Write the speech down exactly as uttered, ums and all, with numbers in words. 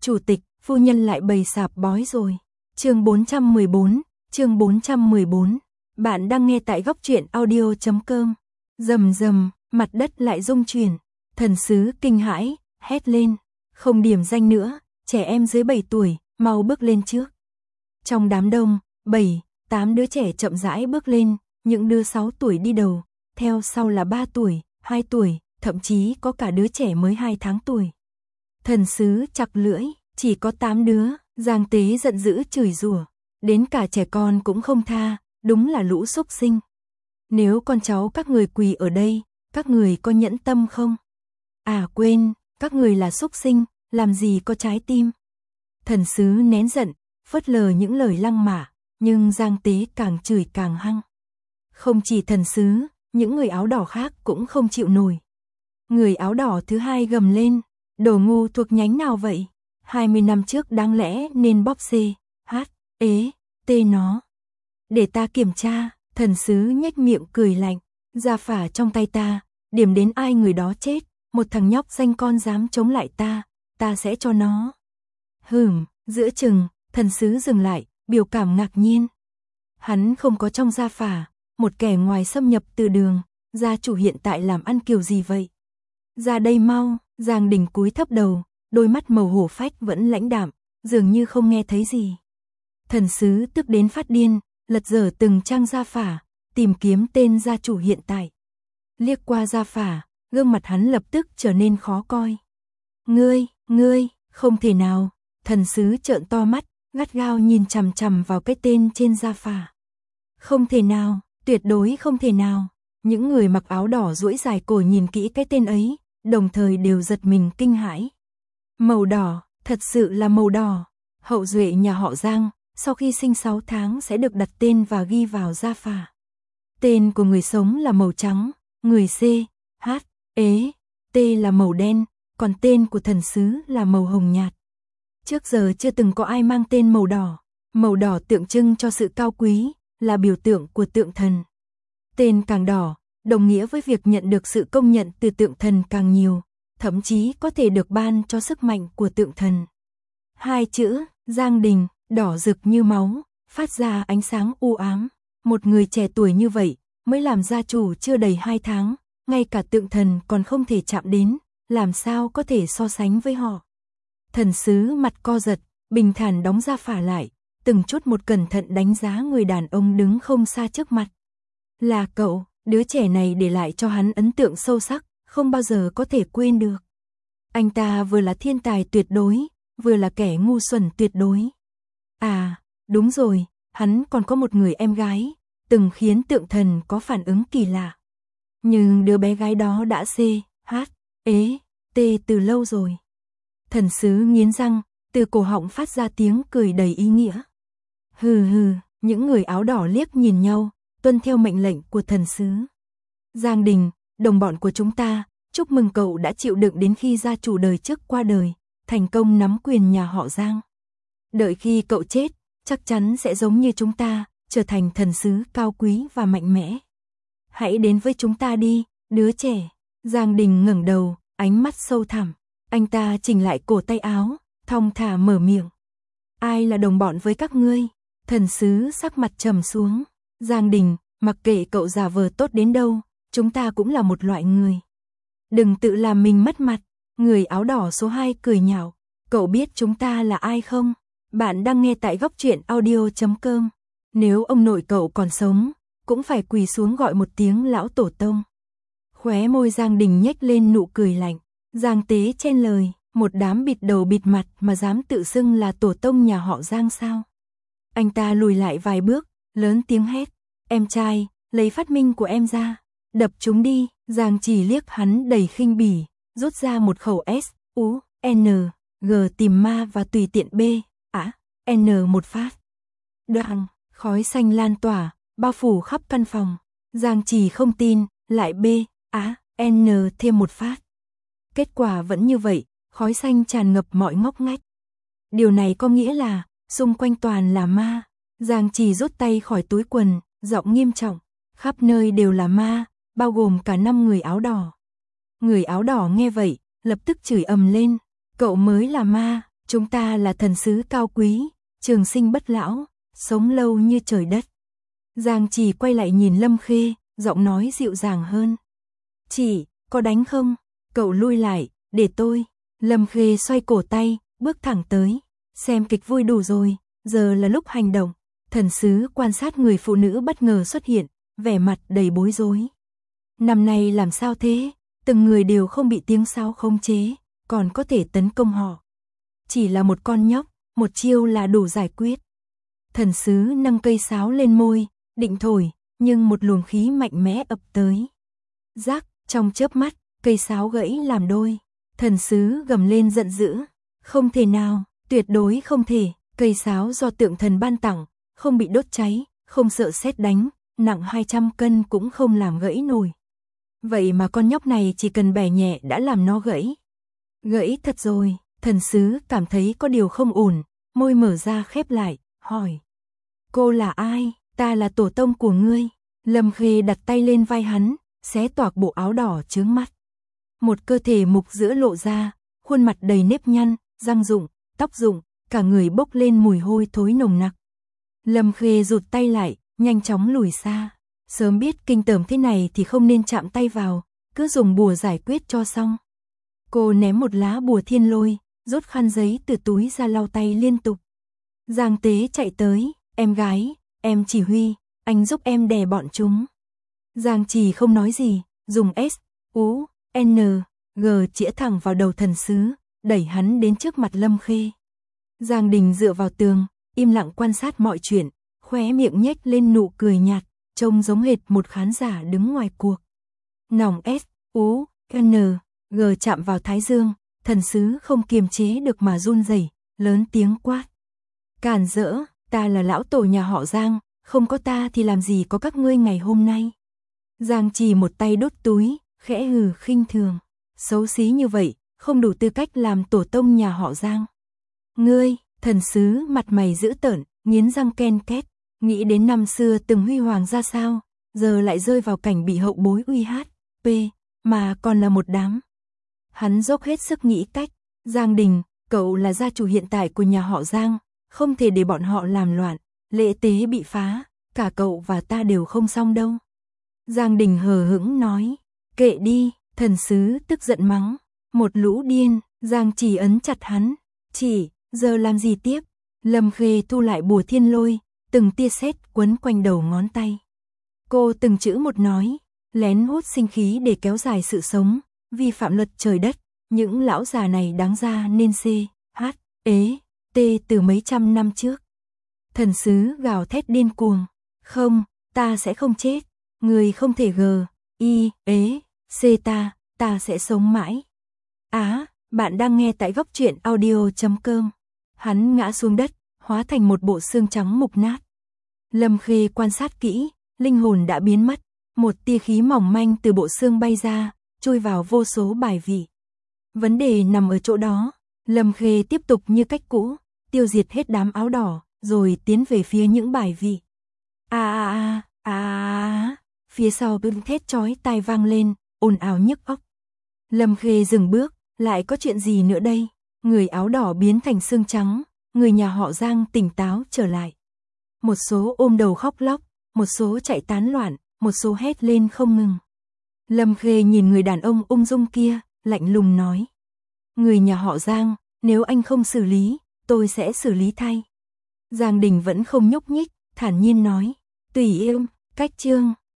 Chủ tịch, phu nhân lại bày sạp bói rồi. Chương bốn trăm mười bốn, chương bốn trăm mười bốn. Bạn đang nghe tại góc truyện audio chấm com. Rầm rầm, mặt đất lại rung chuyển. Thần sứ kinh hãi, hét lên, không điểm danh nữa, trẻ em dưới bảy tuổi, mau bước lên trước. Trong đám đông, bảy, tám đứa trẻ chậm rãi bước lên, những đứa sáu tuổi đi đầu, theo sau là ba tuổi, hai tuổi, thậm chí có cả đứa trẻ mới hai tháng tuổi. Thần sứ chặt lưỡi, chỉ có tám đứa, Giang Tế giận dữ chửi rủa, đến cả trẻ con cũng không tha, đúng là lũ súc sinh. Nếu con cháu các người quỳ ở đây, các người có nhẫn tâm không? À quên, các người là súc sinh, làm gì có trái tim. Thần sứ nén giận, phớt lờ những lời lăng mạ, nhưng Giang Tế càng chửi càng hăng. Không chỉ thần sứ, những người áo đỏ khác cũng không chịu nổi. Người áo đỏ thứ hai gầm lên, đồ ngu thuộc nhánh nào vậy? hai mươi năm trước đáng lẽ nên bóp C, H, ế, T nó. Để ta kiểm tra, thần sứ nhếch miệng cười lạnh, gia phả trong tay ta, điểm đến ai người đó chết, một thằng nhóc danh con dám chống lại ta, ta sẽ cho nó. Hửm, giữa chừng, thần sứ dừng lại, biểu cảm ngạc nhiên. Hắn không có trong gia phả, một kẻ ngoài xâm nhập từ đường, gia chủ hiện tại làm ăn kiểu gì vậy? Ra đây mau, Giang Đình cúi thấp đầu, đôi mắt màu hổ phách vẫn lãnh đạm, dường như không nghe thấy gì. Thần sứ tức đến phát điên, lật dở từng trang gia phả, tìm kiếm tên gia chủ hiện tại. Liếc qua gia phả, gương mặt hắn lập tức trở nên khó coi. Ngươi, ngươi, không thể nào, thần sứ trợn to mắt, gắt gao nhìn chằm chằm vào cái tên trên gia phả. Không thể nào, tuyệt đối không thể nào. Những người mặc áo đỏ duỗi dài cổ nhìn kỹ cái tên ấy, đồng thời đều giật mình kinh hãi. Màu đỏ, thật sự là màu đỏ. Hậu duệ nhà họ Giang, sau khi sinh sáu tháng sẽ được đặt tên và ghi vào gia phả. Tên của người sống là màu trắng, người C, H, ế, T là màu đen, còn tên của thần sứ là màu hồng nhạt. Trước giờ chưa từng có ai mang tên màu đỏ. Màu đỏ tượng trưng cho sự cao quý, là biểu tượng của tượng thần. Tên càng đỏ, đồng nghĩa với việc nhận được sự công nhận từ tượng thần càng nhiều, thậm chí có thể được ban cho sức mạnh của tượng thần. Hai chữ, Giang Đình, đỏ rực như máu, phát ra ánh sáng u ám. Một người trẻ tuổi như vậy, mới làm gia chủ chưa đầy hai tháng, ngay cả tượng thần còn không thể chạm đến, làm sao có thể so sánh với họ. Thần sứ mặt co giật, bình thản đóng gia phả lại, từng chút một cẩn thận đánh giá người đàn ông đứng không xa trước mặt. Là cậu, đứa trẻ này để lại cho hắn ấn tượng sâu sắc, không bao giờ có thể quên được. Anh ta vừa là thiên tài tuyệt đối, vừa là kẻ ngu xuẩn tuyệt đối. À, đúng rồi, hắn còn có một người em gái, từng khiến tượng thần có phản ứng kỳ lạ. Nhưng đứa bé gái đó đã C, H, ế, T từ lâu rồi. Thần sứ nghiến răng, từ cổ họng phát ra tiếng cười đầy ý nghĩa. Hừ hừ, những người áo đỏ liếc nhìn nhau, tuân theo mệnh lệnh của thần sứ. Giang Đình, đồng bọn của chúng ta, chúc mừng cậu đã chịu đựng đến khi gia chủ đời trước qua đời, thành công nắm quyền nhà họ Giang. Đợi khi cậu chết, chắc chắn sẽ giống như chúng ta, trở thành thần sứ cao quý và mạnh mẽ. Hãy đến với chúng ta đi, đứa trẻ. Giang Đình ngẩng đầu, ánh mắt sâu thẳm. Anh ta chỉnh lại cổ tay áo, thong thả mở miệng. Ai là đồng bọn với các ngươi? Thần sứ sắc mặt trầm xuống. Giang Đình, mặc kệ cậu giả vờ tốt đến đâu, chúng ta cũng là một loại người. Đừng tự làm mình mất mặt. Người áo đỏ số hai cười nhạo. Cậu biết chúng ta là ai không? Bạn đang nghe tại góc truyện audio chấm com. Nếu ông nội cậu còn sống, cũng phải quỳ xuống gọi một tiếng lão tổ tông. Khóe môi Giang Đình nhếch lên nụ cười lạnh. Giang Tế chen lời, một đám bịt đầu bịt mặt mà dám tự xưng là tổ tông nhà họ Giang sao? Anh ta lùi lại vài bước, lớn tiếng hét, em trai, lấy phát minh của em ra, đập chúng đi. Giang Chỉ liếc hắn đầy khinh bỉ, rút ra một khẩu S, U, N, G tìm ma và tùy tiện B, A, N một phát. Đoạn, khói xanh lan tỏa, bao phủ khắp căn phòng. Giang Chỉ không tin, lại B, A, N thêm một phát. Kết quả vẫn như vậy, khói xanh tràn ngập mọi ngóc ngách. Điều này có nghĩa là, xung quanh toàn là ma. Giang Chỉ rút tay khỏi túi quần, giọng nghiêm trọng, khắp nơi đều là ma, bao gồm cả năm người áo đỏ. Người áo đỏ nghe vậy, lập tức chửi ầm lên, cậu mới là ma, Chúng ta là thần sứ cao quý, trường sinh bất lão, sống lâu như trời đất. Giang Trì quay lại nhìn Lâm Khê, giọng nói dịu dàng hơn. Chị, có đánh không? Cậu lui lại, để tôi. Lâm Khê xoay cổ tay, bước thẳng tới. Xem kịch vui đủ rồi, giờ là lúc hành động. Thần sứ quan sát người phụ nữ bất ngờ xuất hiện, vẻ mặt đầy bối rối. Năm nay làm sao thế? Từng người đều không bị tiếng sáo khống chế, còn có thể tấn công họ. Chỉ là một con nhóc, một chiêu là đủ giải quyết. Thần sứ nâng cây sáo lên môi, định thổi, nhưng một luồng khí mạnh mẽ ập tới. Rắc, trong chớp mắt, cây sáo gãy làm đôi. Thần sứ gầm lên giận dữ. Không thể nào, tuyệt đối không thể. Cây sáo do tượng thần ban tặng, không bị đốt cháy, không sợ sét đánh, nặng hai trăm cân cũng không làm gãy nổi. Vậy mà con nhóc này chỉ cần bẻ nhẹ đã làm nó gãy. Gãy thật rồi, thần sứ cảm thấy có điều không ổn, môi mở ra khép lại, hỏi. Cô là ai? Ta là tổ tông của ngươi. Lâm Khê đặt tay lên vai hắn, xé toạc bộ áo đỏ chướng mắt. Một cơ thể mục giữa lộ ra, khuôn mặt đầy nếp nhăn, răng rụng, tóc rụng, cả người bốc lên mùi hôi thối nồng nặc. Lâm Khê rụt tay lại, nhanh chóng lùi xa. Sớm biết kinh tởm thế này thì không nên chạm tay vào, cứ dùng bùa giải quyết cho xong. Cô ném một lá bùa thiên lôi, rút khăn giấy từ túi ra lau tay liên tục. Giang Tế chạy tới, em gái, em chỉ huy, anh giúp em đè bọn chúng. Giang Trì không nói gì, dùng S, U, N, G chĩa thẳng vào đầu thần sứ, đẩy hắn đến trước mặt Lâm Khê. Giang Đình dựa vào tường, im lặng quan sát mọi chuyện, khóe miệng nhếch lên nụ cười nhạt, trông giống hệt một khán giả đứng ngoài cuộc. Nòng S, U, N, G chạm vào thái dương, thần sứ không kiềm chế được mà run rẩy, lớn tiếng quát. Càn rỡ, ta là lão tổ nhà họ Giang, không có ta thì làm gì có các ngươi ngày hôm nay. Giang Trì một tay đốt túi, khẽ hừ khinh thường. Xấu xí như vậy, không đủ tư cách làm tổ tông nhà họ Giang. Ngươi, thần sứ mặt mày dữ tợn, nghiến răng ken két, nghĩ đến năm xưa từng huy hoàng ra sao, giờ lại rơi vào cảnh bị hậu bối uy hát, p, mà còn là một đám. Hắn dốc hết sức nghĩ cách. Giang Đình, cậu là gia chủ hiện tại của nhà họ Giang, không thể để bọn họ làm loạn, lễ tế bị phá, cả cậu và ta đều không xong đâu. Giang Đình hờ hững nói, kệ đi, thần sứ tức giận mắng, một lũ điên. Giang Trì ấn chặt hắn, chỉ, giờ làm gì tiếp? Lâm Khê thu lại bùa thiên lôi, từng tia sét quấn quanh đầu ngón tay. Cô từng chữ một nói, lén hút sinh khí để kéo dài sự sống, vi phạm luật trời đất, những lão già này đáng ra nên C, H, ế, T từ mấy trăm năm trước. Thần sứ gào thét điên cuồng, không, ta sẽ không chết, người không thể G, I, ế, C ta, ta sẽ sống mãi. Á, bạn đang nghe tại góc truyện audio chấm com. Hắn ngã xuống đất, hóa thành một bộ xương trắng mục nát. Lâm Khê quan sát kỹ, linh hồn đã biến mất, một tia khí mỏng manh từ bộ xương bay ra, chui vào vô số bài vị. Vấn đề nằm ở chỗ đó, Lâm Khê tiếp tục như cách cũ, tiêu diệt hết đám áo đỏ, rồi tiến về phía những bài vị. A a a, a a, phía sau bưng thét chói tai vang lên, ồn ào nhức óc. Lâm Khê dừng bước, lại có chuyện gì nữa đây? Người áo đỏ biến thành xương trắng, người nhà họ Giang tỉnh táo trở lại. Một số ôm đầu khóc lóc, một số chạy tán loạn, một số hét lên không ngừng. Lâm Khê nhìn người đàn ông ung dung kia, lạnh lùng nói. Người nhà họ Giang, nếu anh không xử lý, tôi sẽ xử lý thay. Giang Đình vẫn không nhúc nhích, thản nhiên nói. Tùy em, cách chương.